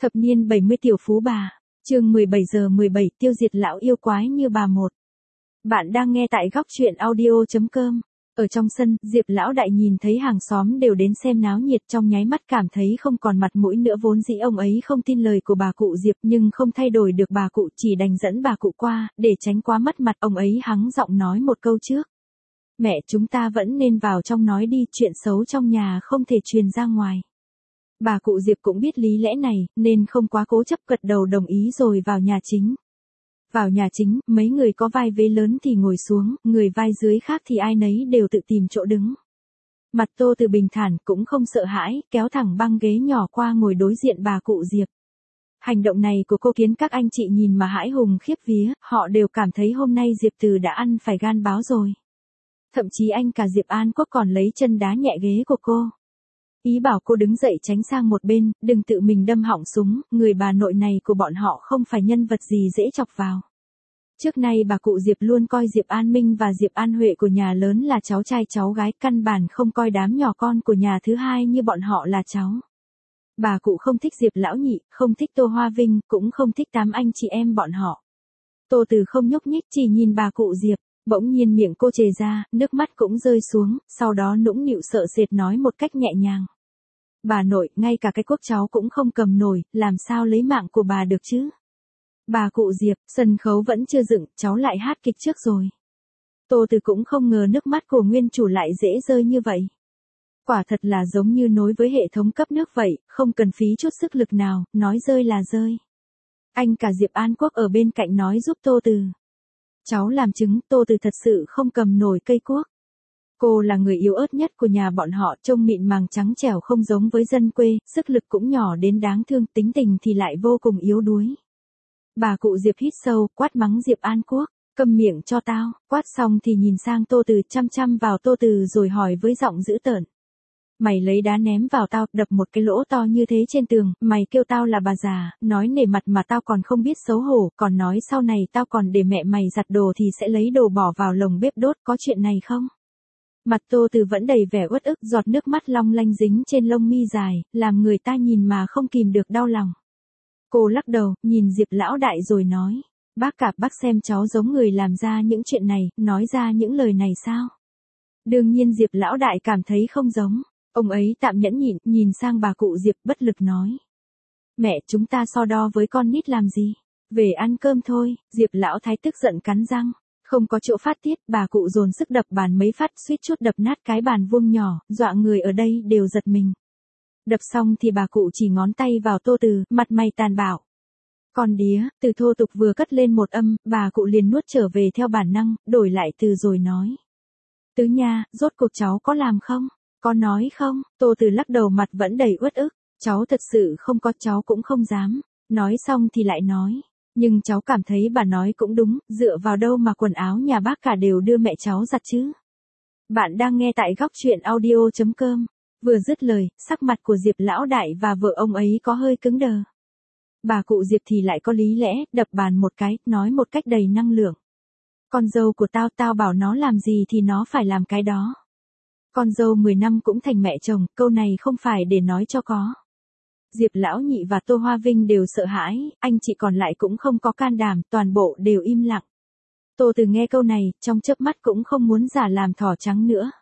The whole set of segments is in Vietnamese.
Thập niên 70 tiểu phú bà. Chương 17 giờ 17 tiêu diệt lão yêu quái như bà một. Bạn đang nghe tại góc truyện audio.com. Ở trong sân, Diệp lão đại nhìn thấy hàng xóm đều đến xem náo nhiệt, trong nháy mắt cảm thấy không còn mặt mũi nữa. Vốn dĩ ông ấy không tin lời của bà cụ Diệp, nhưng không thay đổi được bà cụ, chỉ đành dẫn bà cụ qua, để tránh quá mất mặt. Ông ấy hắng giọng nói một câu trước. Mẹ, chúng ta vẫn nên vào trong nói đi, chuyện xấu trong nhà không thể truyền ra ngoài. Bà cụ Diệp cũng biết lý lẽ này, nên không quá cố chấp, gật đầu đồng ý rồi vào nhà chính. Vào nhà chính, mấy người có vai vế lớn thì ngồi xuống, người vai dưới khác thì ai nấy đều tự tìm chỗ đứng. Mặt Tô Từ bình thản, cũng không sợ hãi, kéo thẳng băng ghế nhỏ qua ngồi đối diện bà cụ Diệp. Hành động này của cô khiến các anh chị nhìn mà hãi hùng khiếp vía, họ đều cảm thấy hôm nay Diệp Từ đã ăn phải gan báo rồi. Thậm chí anh cả Diệp An Quốc còn lấy chân đá nhẹ ghế của cô. Ý bảo cô đứng dậy tránh sang một bên, đừng tự mình đâm họng súng, người bà nội này của bọn họ không phải nhân vật gì dễ chọc vào. Trước nay bà cụ Diệp luôn coi Diệp An Minh và Diệp An Huệ của nhà lớn là cháu trai cháu gái, căn bản không coi đám nhỏ con của nhà thứ hai như bọn họ là cháu. Bà cụ không thích Diệp Lão Nhị, không thích Tô Hoa Vinh, cũng không thích 8 anh chị em bọn họ. Tô Từ không nhúc nhích, chỉ nhìn bà cụ Diệp. Bỗng nhiên miệng cô trề ra, nước mắt cũng rơi xuống, sau đó nũng nịu sợ sệt nói một cách nhẹ nhàng. Bà nội, ngay cả cái cuốc cháu cũng không cầm nổi, làm sao lấy mạng của bà được chứ? Bà cụ Diệp, sân khấu vẫn chưa dựng, cháu lại hát kịch trước rồi. Tô Từ cũng không ngờ nước mắt của nguyên chủ lại dễ rơi như vậy. Quả thật là giống như nối với hệ thống cấp nước vậy, không cần phí chút sức lực nào, nói rơi là rơi. Anh cả Diệp An Quốc ở bên cạnh nói giúp Tô Từ. Cháu làm chứng, Tô Từ thật sự không cầm nổi cây cuốc. Cô là người yếu ớt nhất của nhà bọn họ, trông mịn màng trắng trẻo không giống với dân quê, sức lực cũng nhỏ đến đáng thương, tính tình thì lại vô cùng yếu đuối. Bà cụ Diệp hít sâu, quát mắng Diệp An Quốc, câm miệng cho tao, quát xong thì nhìn sang Tô Từ, chăm chăm vào Tô Từ rồi hỏi với giọng dữ tợn. Mày lấy đá ném vào tao, đập một cái lỗ to như thế trên tường, mày kêu tao là bà già, nói nể mặt mà tao còn không biết xấu hổ, còn nói sau này tao còn để mẹ mày giặt đồ thì sẽ lấy đồ bỏ vào lồng bếp đốt, có chuyện này không? Mặt Tô Từ vẫn đầy vẻ uất ức, giọt nước mắt long lanh dính trên lông mi dài, làm người ta nhìn mà không kìm được đau lòng. Cô lắc đầu, nhìn Diệp Lão Đại rồi nói, bác xem cháu giống người làm ra những chuyện này, nói ra những lời này sao? Đương nhiên Diệp Lão Đại cảm thấy không giống. Ông ấy tạm nhẫn nhịn, nhìn sang bà cụ Diệp bất lực nói. Mẹ, chúng ta so đo với con nít làm gì? Về ăn cơm thôi. Diệp Lão Thái tức giận cắn răng. Không có chỗ phát tiết, bà cụ dồn sức đập bàn mấy phát, suýt chút đập nát cái bàn vuông nhỏ, dọa người ở đây đều giật mình. Đập xong thì bà cụ chỉ ngón tay vào Tô Từ, mặt mày tàn bạo. Con đía, từ thô tục vừa cất lên một âm, bà cụ liền nuốt trở về theo bản năng, đổi lại từ rồi nói. Tứ nha, rốt cuộc cháu có làm không? Có nói không? Tô Từ lắc đầu, mặt vẫn đầy uất ức. Cháu thật sự không có, cháu cũng không dám. Nói xong thì lại nói. Nhưng cháu cảm thấy bà nói cũng đúng, dựa vào đâu mà quần áo nhà bác cả đều đưa mẹ cháu giặt chứ? Bạn đang nghe tại góc truyện audio.com. Vừa dứt lời, sắc mặt của Diệp Lão Đại và vợ ông ấy có hơi cứng đờ. Bà cụ Diệp thì lại có lý lẽ, đập bàn một cái, nói một cách đầy năng lượng. Con dâu của tao bảo nó làm gì thì nó phải làm cái đó. Con dâu 10 năm cũng thành mẹ chồng, câu này không phải để nói cho có. Diệp Lão Nhị và Tô Hoa Vinh đều sợ hãi, anh chị còn lại cũng không có can đảm, toàn bộ đều im lặng. Tô Từ nghe câu này, trong chớp mắt cũng không muốn giả làm thỏ trắng nữa.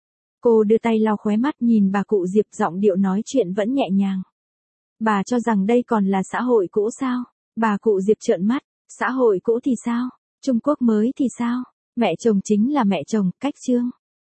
Cô đưa tay lau khóe mắt, nhìn bà cụ Diệp, giọng điệu nói chuyện vẫn nhẹ nhàng. Bà cho rằng đây còn là xã hội cũ sao? Bà cụ Diệp trợn mắt, xã hội cũ thì sao? Trung Quốc mới thì sao? Mẹ chồng chính là mẹ chồng, cách chương.